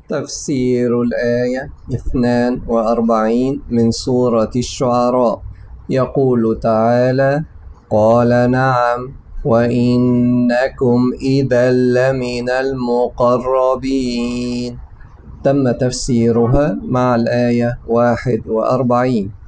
تفسير الآية 42 من سورة الشعراء. يقول تعالى: قال نعم وإنكم إذا لمن المقربين. تم تفسيرها مع الآية 41.